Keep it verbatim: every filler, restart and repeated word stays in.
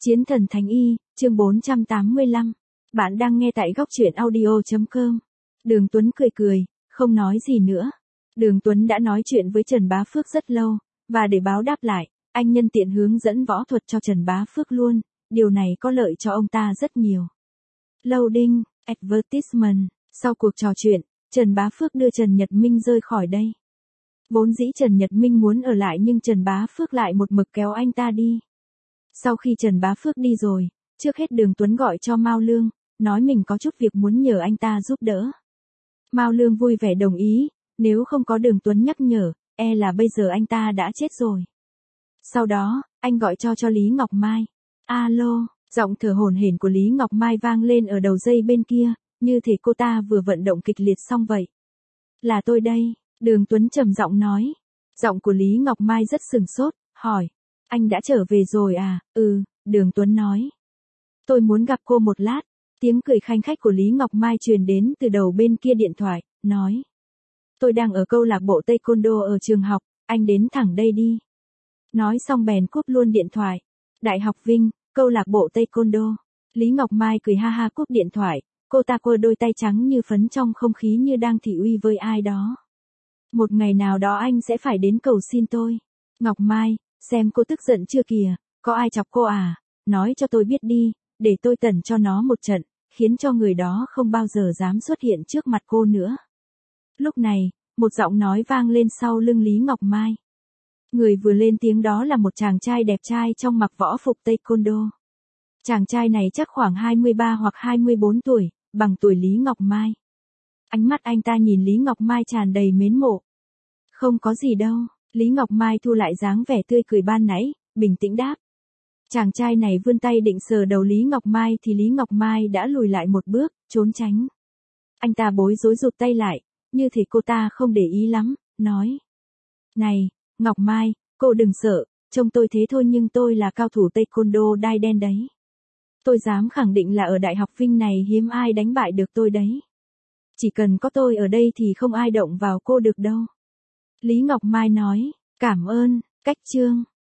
Chiến thần Thánh Y, chương bốn trăm tám mươi lăm. Bạn đang nghe tại góc truyện audio chấm com. Đường Tuấn cười cười, không nói gì nữa. Đường Tuấn đã nói chuyện với Trần Bá Phước rất lâu, và để báo đáp lại, anh nhân tiện hướng dẫn võ thuật cho Trần Bá Phước luôn, điều này có lợi cho ông ta rất nhiều. Loading, advertisement, sau cuộc trò chuyện, Trần Bá Phước đưa Trần Nhật Minh rời khỏi đây. Vốn dĩ Trần Nhật Minh muốn ở lại nhưng Trần Bá Phước lại một mực kéo anh ta đi. Sau khi Trần Bá Phước đi rồi, trước hết Đường Tuấn gọi cho Mao Lương, nói mình có chút việc muốn nhờ anh ta giúp đỡ. Mao Lương vui vẻ đồng ý, nếu không có Đường Tuấn nhắc nhở, e là bây giờ anh ta đã chết rồi. Sau đó, anh gọi cho cho Lý Ngọc Mai. Alo, giọng thở hổn hển của Lý Ngọc Mai vang lên ở đầu dây bên kia, như thể cô ta vừa vận động kịch liệt xong vậy. Là tôi đây, Đường Tuấn trầm giọng nói. Giọng của Lý Ngọc Mai rất sừng sốt, hỏi. Anh đã trở về rồi à? Ừ, Đường Tuấn nói. Tôi muốn gặp cô một lát. Tiếng cười khanh khách của Lý Ngọc Mai truyền đến từ đầu bên kia điện thoại, nói. Tôi đang ở câu lạc bộ Taekwondo ở trường học, anh đến thẳng đây đi. Nói xong bèn cúp luôn điện thoại. Đại học Vinh, câu lạc bộ Taekwondo. Lý Ngọc Mai cười ha ha cúp điện thoại, cô ta quơ đôi tay trắng như phấn trong không khí như đang thị uy với ai đó. Một ngày nào đó anh sẽ phải đến cầu xin tôi. Ngọc Mai, xem cô tức giận chưa kìa, có ai chọc cô à? Nói cho tôi biết đi, để tôi tẩn cho nó một trận, khiến cho người đó không bao giờ dám xuất hiện trước mặt cô nữa. Lúc này, một giọng nói vang lên sau lưng Lý Ngọc Mai. Người vừa lên tiếng đó là một chàng trai đẹp trai trong mặc võ phục Taekwondo. Chàng trai này chắc khoảng hai mươi ba hoặc hai mươi bốn tuổi, bằng tuổi Lý Ngọc Mai. Ánh mắt anh ta nhìn Lý Ngọc Mai tràn đầy mến mộ. Không có gì đâu, Lý Ngọc Mai thu lại dáng vẻ tươi cười ban nãy, bình tĩnh đáp. Chàng trai này vươn tay định sờ đầu Lý Ngọc Mai thì Lý Ngọc Mai đã lùi lại một bước, trốn tránh. Anh ta bối rối rụt tay lại, như thể cô ta không để ý lắm, nói. Này, Ngọc Mai, cô đừng sợ, trông tôi thế thôi nhưng tôi là cao thủ Taekwondo đai đen đấy. Tôi dám khẳng định là ở Đại học Vinh này hiếm ai đánh bại được tôi đấy. Chỉ cần có tôi ở đây thì không ai động vào cô được đâu. Lý Ngọc Mai nói, cảm ơn, cách chương.